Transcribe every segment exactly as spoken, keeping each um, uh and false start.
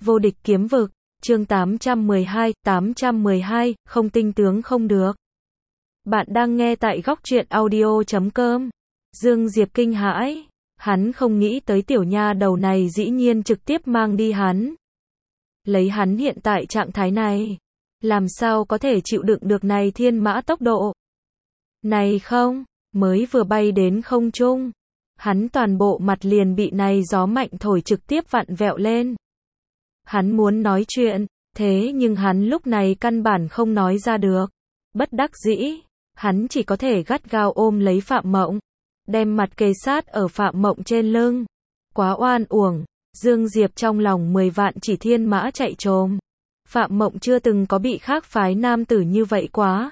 Vô địch kiếm vực, chương tám trăm mười hai, tám trăm mười hai, không tinh tướng không được. Bạn đang nghe tại góc truyện audio chấm com. Dương Diệp kinh hãi, hắn không nghĩ tới tiểu nha đầu này dĩ nhiên trực tiếp mang đi hắn. Lấy hắn hiện tại trạng thái này, làm sao có thể chịu đựng được này thiên mã tốc độ. Này không, mới vừa bay đến không trung, hắn toàn bộ mặt liền bị này gió mạnh thổi trực tiếp vặn vẹo lên. Hắn muốn nói chuyện, thế nhưng hắn lúc này căn bản không nói ra được. Bất đắc dĩ, hắn chỉ có thể gắt gao ôm lấy Phạm Mộng, đem mặt kề sát ở Phạm Mộng trên lưng. Quá oan uổng, Dương Diệp trong lòng mười vạn chỉ thiên mã chạy trồm. Phạm Mộng chưa từng có bị khác phái nam tử như vậy quá.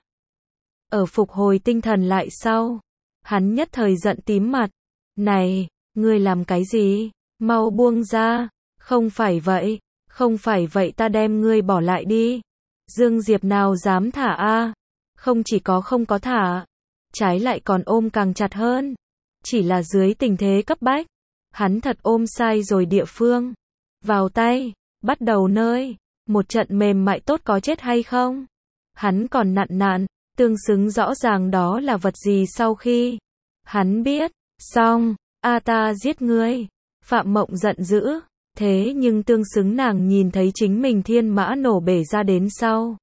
Ở phục hồi tinh thần lại sau, hắn nhất thời giận tím mặt. Này, ngươi làm cái gì? Mau buông ra, không phải vậy, không phải vậy ta đem ngươi bỏ lại đi. Dương Diệp nào dám thả a? Không chỉ có không có thả, trái lại còn ôm càng chặt hơn. Chỉ là dưới tình thế cấp bách, hắn thật ôm sai rồi địa phương. Vào tay, bắt đầu nơi, một trận mềm mại tốt có chết hay không? Hắn còn nặn nặn, tương xứng rõ ràng đó là vật gì sau khi hắn biết, xong, a ta giết ngươi. Phạm Mộng giận dữ, thế nhưng tương xứng nàng nhìn thấy chính mình thiên mã nổ bể ra đến sau.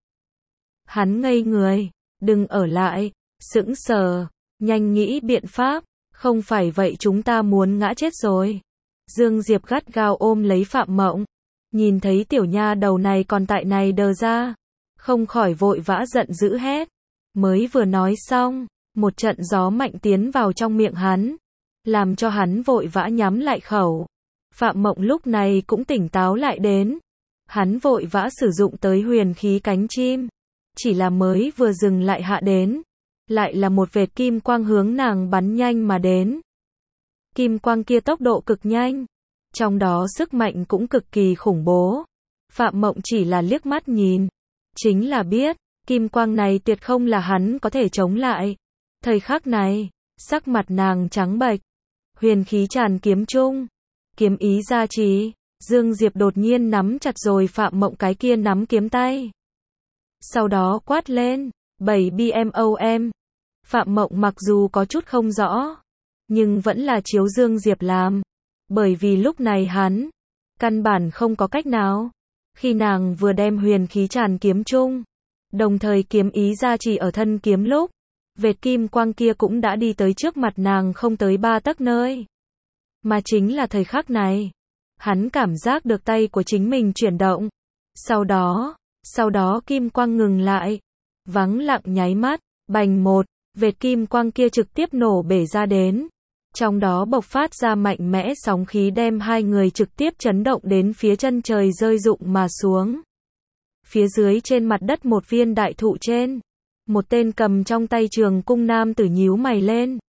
Hắn ngây người, đừng ở lại, sững sờ, nhanh nghĩ biện pháp, không phải vậy chúng ta muốn ngã chết rồi. Dương Diệp gắt gao ôm lấy Phạm Mộng, nhìn thấy tiểu nha đầu này còn tại này đờ ra, không khỏi vội vã giận dữ hét. Mới vừa nói xong, một trận gió mạnh tiến vào trong miệng hắn, làm cho hắn vội vã nhắm lại khẩu. Phạm Mộng lúc này cũng tỉnh táo lại đến, hắn vội vã sử dụng tới huyền khí cánh chim, chỉ là mới vừa dừng lại hạ đến, lại là một vệt kim quang hướng nàng bắn nhanh mà đến. Kim quang kia tốc độ cực nhanh, trong đó sức mạnh cũng cực kỳ khủng bố. Phạm Mộng chỉ là liếc mắt nhìn, chính là biết, kim quang này tuyệt không là hắn có thể chống lại. Thời khắc này, sắc mặt nàng trắng bệch, huyền khí tràn kiếm trung, kiếm ý gia trì, Dương Diệp đột nhiên nắm chặt rồi Phạm Mộng cái kia nắm kiếm tay. Sau đó quát lên, bảy bmom. Phạm Mộng mặc dù có chút không rõ, nhưng vẫn là chiếu Dương Diệp làm, bởi vì lúc này hắn căn bản không có cách nào. Khi nàng vừa đem huyền khí tràn kiếm trung, đồng thời kiếm ý gia trì ở thân kiếm lúc, vệt kim quang kia cũng đã đi tới trước mặt nàng không tới ba tấc nơi. Mà chính là thời khắc này, hắn cảm giác được tay của chính mình chuyển động. Sau đó, sau đó kim quang ngừng lại, vắng lặng nháy mắt, bành một, vệt kim quang kia trực tiếp nổ bể ra đến. Trong đó bộc phát ra mạnh mẽ sóng khí đem hai người trực tiếp chấn động đến phía chân trời rơi rụng mà xuống. Phía dưới trên mặt đất một viên đại thụ trên, một tên cầm trong tay trường cung nam tử nhíu mày lên.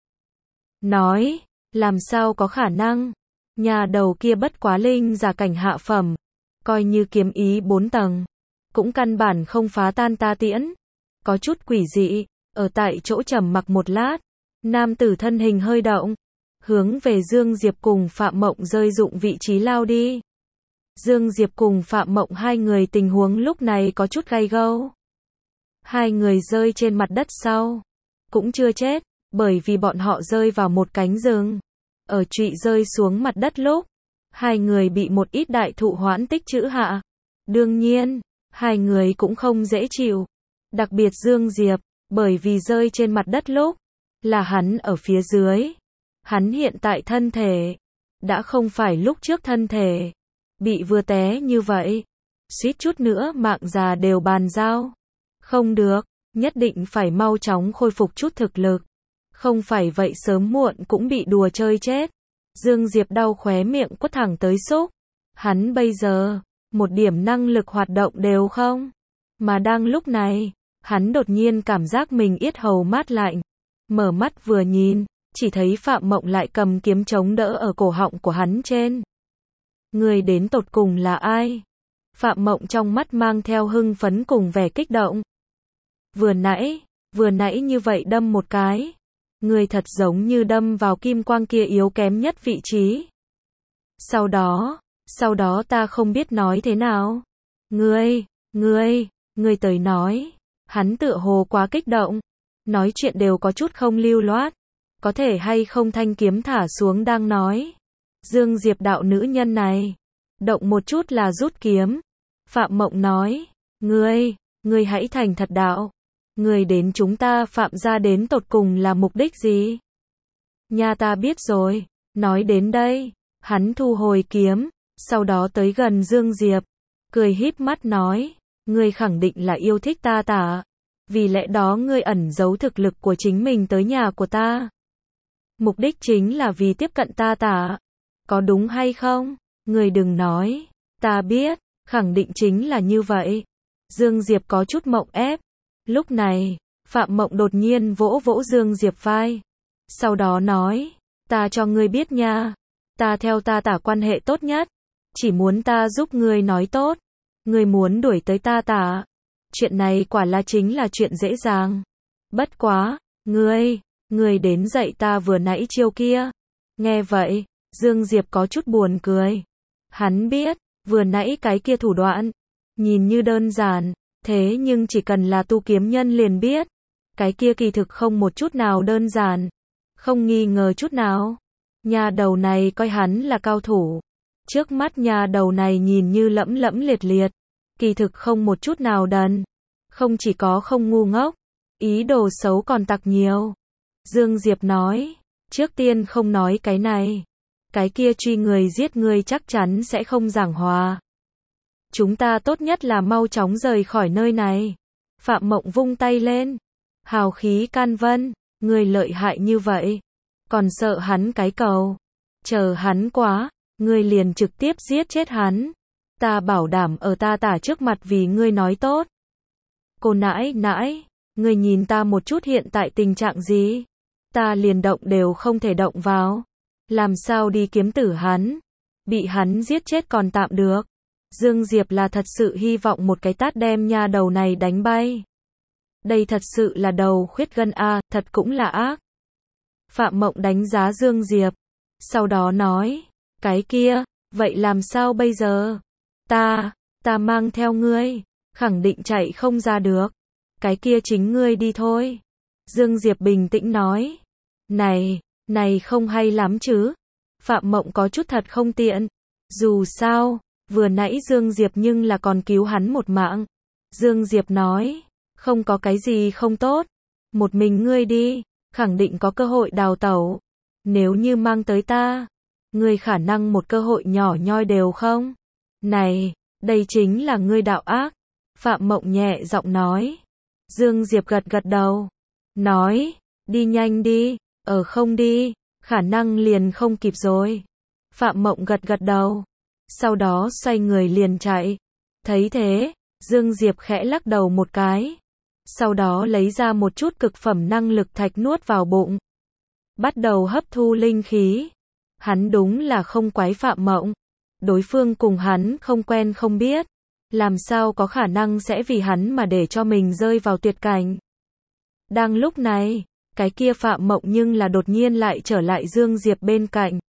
Nói, làm sao có khả năng, nhà đầu kia bất quá linh giả cảnh hạ phẩm, coi như kiếm ý bốn tầng, cũng căn bản không phá tan ta tiễn. Có chút quỷ dị, ở tại chỗ trầm mặc một lát, nam tử thân hình hơi động, hướng về Dương Diệp cùng Phạm Mộng rơi dụng vị trí lao đi. Dương Diệp cùng Phạm Mộng hai người tình huống lúc này có chút gay gâu. Hai người rơi trên mặt đất sau, cũng chưa chết, bởi vì bọn họ rơi vào một cánh rừng. Ở trụy rơi xuống mặt đất lúc, hai người bị một ít đại thụ hoãn tích trữ hạ. Đương nhiên, hai người cũng không dễ chịu. Đặc biệt Dương Diệp, bởi vì rơi trên mặt đất lúc, là hắn ở phía dưới. Hắn hiện tại thân thể, đã không phải lúc trước thân thể. Bị vừa té như vậy, suýt chút nữa mạng già đều bàn giao. Không được, nhất định phải mau chóng khôi phục chút thực lực. Không phải vậy sớm muộn cũng bị đùa chơi chết. Dương Diệp đau khóe miệng quất thẳng tới xúc. Hắn bây giờ, một điểm năng lực hoạt động đều không. Mà đang lúc này, hắn đột nhiên cảm giác mình yết hầu mát lạnh. Mở mắt vừa nhìn, chỉ thấy Phạm Mộng lại cầm kiếm chống đỡ ở cổ họng của hắn trên. Người đến tột cùng là ai? Phạm Mộng trong mắt mang theo hưng phấn cùng vẻ kích động. Vừa nãy, vừa nãy như vậy đâm một cái. Người thật giống như đâm vào kim quang kia yếu kém nhất vị trí. Sau đó, Sau đó ta không biết nói thế nào. Ngươi, ngươi, ngươi tới nói. Hắn tựa hồ quá kích động. Nói chuyện đều có chút không lưu loát. Có thể hay không thanh kiếm thả xuống đang nói. Dương Diệp đạo nữ nhân này. Động một chút là rút kiếm. Phạm Mộng nói. Ngươi, ngươi hãy thành thật đạo. Ngươi đến chúng ta Phạm gia đến tột cùng là mục đích gì? Nha ta biết rồi. Nói đến đây. Hắn thu hồi kiếm. Sau đó tới gần Dương Diệp. Cười híp mắt nói. Ngươi khẳng định là yêu thích ta tả. Vì lẽ đó ngươi ẩn giấu thực lực của chính mình tới nhà của ta. Mục đích chính là vì tiếp cận ta tả. Có đúng hay không? Ngươi đừng nói. Ta biết. Khẳng định chính là như vậy. Dương Diệp có chút mộng ép. Lúc này, Phạm Mộng đột nhiên vỗ vỗ Dương Diệp vai. Sau đó nói. Ta cho ngươi biết nha. Ta theo ta tả quan hệ tốt nhất. Chỉ muốn ta giúp ngươi nói tốt. Ngươi muốn đuổi tới ta tả. Chuyện này quả là chính là chuyện dễ dàng. Bất quá, ngươi, ngươi đến dạy ta vừa nãy chiêu kia. Nghe vậy, Dương Diệp có chút buồn cười. Hắn biết, vừa nãy cái kia thủ đoạn, nhìn như đơn giản, thế nhưng chỉ cần là tu kiếm nhân liền biết. Cái kia kỳ thực không một chút nào đơn giản. Không nghi ngờ chút nào. Nhà đầu này coi hắn là cao thủ. Trước mắt nhà đầu này nhìn như lẫm lẫm liệt liệt. Kỳ thực không một chút nào đần. Không chỉ có không ngu ngốc. Ý đồ xấu còn tặc nhiều. Dương Diệp nói. Trước tiên không nói cái này. Cái kia truy người giết người chắc chắn sẽ không giảng hòa. Chúng ta tốt nhất là mau chóng rời khỏi nơi này. Phạm Mộng vung tay lên. Hào khí can vân. Người lợi hại như vậy. Còn sợ hắn cái cầu. Chờ hắn quá. Ngươi liền trực tiếp giết chết hắn. Ta bảo đảm ở ta tả trước mặt vì ngươi nói tốt. Cô nãi nãi. Ngươi nhìn ta một chút hiện tại tình trạng gì. Ta liền động đều không thể động vào. Làm sao đi kiếm tử hắn. Bị hắn giết chết còn tạm được. Dương Diệp là thật sự hy vọng một cái tát đem nha đầu này đánh bay. Đây thật sự là đầu khuyết gân a, thật cũng là ác. Phạm Mộng đánh giá Dương Diệp. Sau đó nói. Cái kia, vậy làm sao bây giờ? Ta, ta mang theo ngươi. Khẳng định chạy không ra được. Cái kia chính ngươi đi thôi. Dương Diệp bình tĩnh nói. Này, này không hay lắm chứ. Phạm Mộng có chút thật không tiện. Dù sao, vừa nãy Dương Diệp nhưng là còn cứu hắn một mạng. Dương Diệp nói. Không có cái gì không tốt. Một mình ngươi đi. Khẳng định có cơ hội đào tẩu. Nếu như mang tới ta. Ngươi khả năng một cơ hội nhỏ nhoi đều không? Này, đây chính là ngươi đạo ác. Phạm Mộng nhẹ giọng nói. Dương Diệp gật gật đầu. Nói, đi nhanh đi, ở không đi, khả năng liền không kịp rồi. Phạm Mộng gật gật đầu. Sau đó xoay người liền chạy. Thấy thế, Dương Diệp khẽ lắc đầu một cái. Sau đó lấy ra một chút cực phẩm năng lực thạch nuốt vào bụng. Bắt đầu hấp thu linh khí. Hắn đúng là không quái Phạm Mộng. Đối phương cùng hắn không quen không biết. Làm sao có khả năng sẽ vì hắn mà để cho mình rơi vào tuyệt cảnh. Đang lúc này, cái kia Phạm Mộng nhưng là đột nhiên lại trở lại Dương Diệp bên cạnh.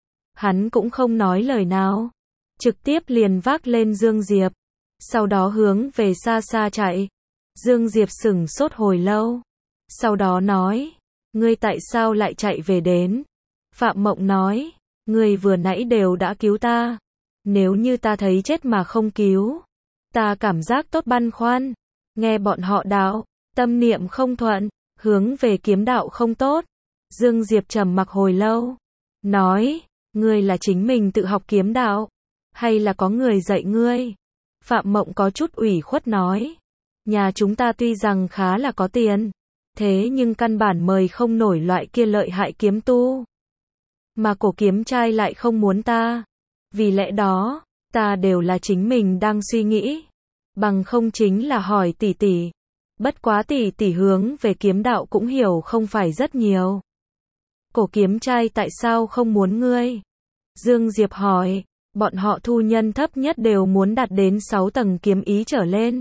Hắn cũng không nói lời nào. Trực tiếp liền vác lên Dương Diệp. Sau đó hướng về xa xa chạy. Dương Diệp sững sốt hồi lâu. Sau đó nói. Ngươi tại sao lại chạy về đến? Phạm Mộng nói. Ngươi vừa nãy đều đã cứu ta. Nếu như ta thấy chết mà không cứu. Ta cảm giác tốt băn khoăn. Nghe bọn họ đạo. Tâm niệm không thuận. Hướng về kiếm đạo không tốt. Dương Diệp trầm mặc hồi lâu. Nói. Ngươi là chính mình tự học kiếm đạo. Hay là có người dạy ngươi? Phạm Mộng có chút ủy khuất nói. Nhà chúng ta tuy rằng khá là có tiền. Thế nhưng căn bản mời không nổi loại kia lợi hại kiếm tu. Mà cổ kiếm trai lại không muốn ta. Vì lẽ đó, ta đều là chính mình đang suy nghĩ. Bằng không chính là hỏi tỷ tỷ. Bất quá tỷ tỷ hướng về kiếm đạo cũng hiểu không phải rất nhiều. Cổ kiếm trai tại sao không muốn ngươi? Dương Diệp hỏi. Bọn họ thu nhân thấp nhất đều muốn đạt đến sáu tầng kiếm ý trở lên.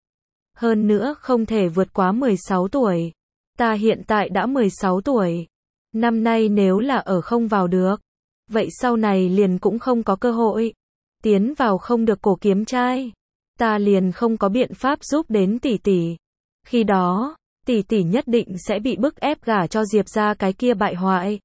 Hơn nữa không thể vượt quá mười sáu tuổi. Ta hiện tại đã mười sáu tuổi. Năm nay nếu là ở không vào được. Vậy sau này liền cũng không có cơ hội. tiến vào không được cổ kiếm trai, ta liền không có biện pháp giúp đến tỷ tỷ. Khi đó, tỷ tỷ nhất định sẽ bị bức ép gả cho Diệp gia cái kia bại hoại.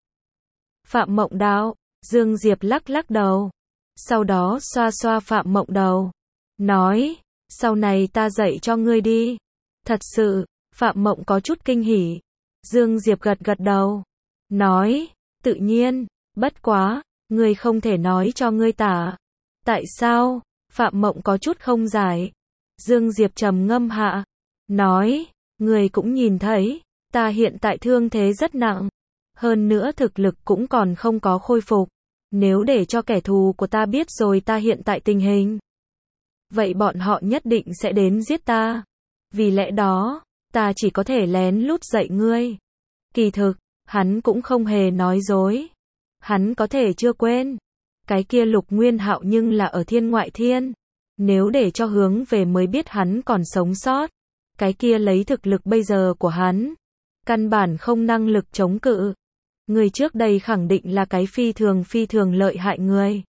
Phạm Mộng đạo, Dương Diệp lắc lắc đầu. Sau đó xoa xoa Phạm Mộng đầu. Nói, sau này ta dạy cho ngươi đi. Thật sự, Phạm Mộng có chút kinh hỉ. Dương Diệp gật gật đầu. Nói, tự nhiên, bất quá, ngươi không thể nói cho ngươi tả. Tại sao? Phạm Mộng có chút không giải. Dương Diệp trầm ngâm hạ. Nói, ngươi cũng nhìn thấy, ta hiện tại thương thế rất nặng. Hơn nữa thực lực cũng còn không có khôi phục. Nếu để cho kẻ thù của ta biết rồi ta hiện tại tình hình, vậy bọn họ nhất định sẽ đến giết ta. Vì lẽ đó, ta chỉ có thể lén lút dạy ngươi. Kỳ thực, hắn cũng không hề nói dối. Hắn có thể chưa quên. Cái kia Lục Nguyên Hạo nhưng là ở thiên ngoại thiên. Nếu để cho hướng về mới biết hắn còn sống sót. Cái kia lấy thực lực bây giờ của hắn, căn bản không năng lực chống cự. Người trước đây khẳng định là cái phi thường phi thường lợi hại người.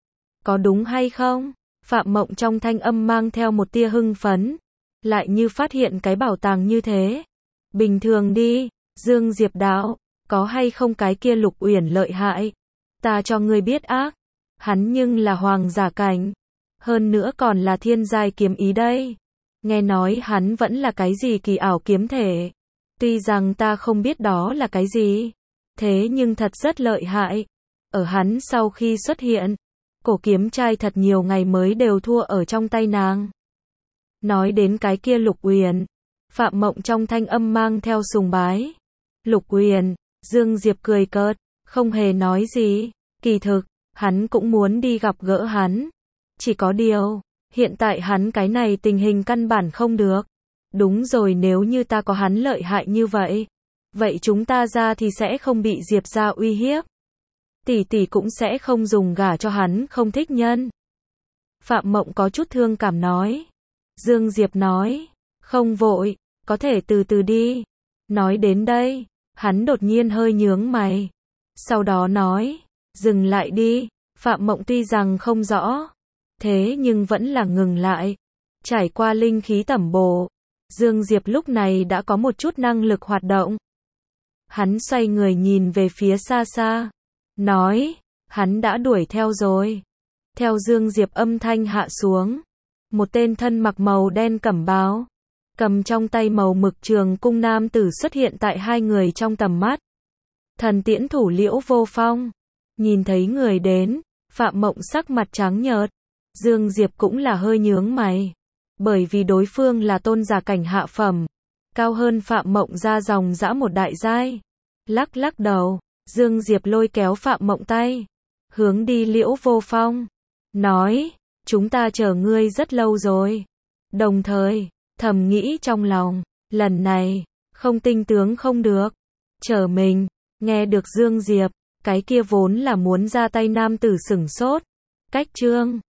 Có đúng hay không? Phạm Mộng trong thanh âm mang theo một tia hưng phấn. Lại như phát hiện cái bảo tàng như thế. Bình thường đi, Dương Diệp đạo, có hay không cái kia Lục Uyển lợi hại? Ta cho ngươi biết ác. Hắn nhưng là hoàng giả cảnh. Hơn nữa còn là thiên giai kiếm ý đây. Nghe nói hắn vẫn là cái gì kỳ ảo kiếm thể. Tuy rằng ta không biết đó là cái gì. Thế nhưng thật rất lợi hại. Ở hắn sau khi xuất hiện, cổ kiếm trai thật nhiều ngày mới đều thua ở trong tay nàng. Nói đến cái kia Lục Uyển, Phạm Mộng trong thanh âm mang theo sùng bái. Lục Uyển, Dương Diệp cười cợt, không hề nói gì. Kỳ thực, hắn cũng muốn đi gặp gỡ hắn. Chỉ có điều, hiện tại hắn cái này tình hình căn bản không được. Đúng rồi, nếu như ta có hắn lợi hại như vậy, vậy chúng ta ra thì sẽ không bị Diệp gia uy hiếp. Tỷ tỷ cũng sẽ không dùng gả cho hắn không thích nhân. Phạm Mộng có chút thương cảm nói. Dương Diệp nói, không vội, có thể từ từ đi. Nói đến đây, hắn đột nhiên hơi nhướng mày. Sau đó nói, dừng lại đi. Phạm Mộng tuy rằng không rõ, thế nhưng vẫn là ngừng lại. Trải qua linh khí tẩm bổ, Dương Diệp lúc này đã có một chút năng lực hoạt động. Hắn xoay người nhìn về phía xa xa. Nói, hắn đã đuổi theo rồi. Theo Dương Diệp âm thanh hạ xuống. Một tên thân mặc màu đen cẩm bào, cầm trong tay màu mực trường cung nam tử xuất hiện tại hai người trong tầm mắt. Thần tiễn thủ Liễu Vô Phong. Nhìn thấy người đến, Phạm Mộng sắc mặt trắng nhợt. Dương Diệp cũng là hơi nhướng mày. Bởi vì đối phương là tôn giả cảnh hạ phẩm. Cao hơn Phạm Mộng ra dòng dã một đại giai. Lắc lắc đầu, Dương Diệp lôi kéo Phạm Mộng tay. Hướng đi Liễu Vô Phong. Nói, chúng ta chờ ngươi rất lâu rồi. Đồng thời, thầm nghĩ trong lòng, lần này, không tinh tướng không được. Chờ mình, nghe được Dương Diệp, cái kia vốn là muốn ra tay nam tử sửng sốt. Cách chương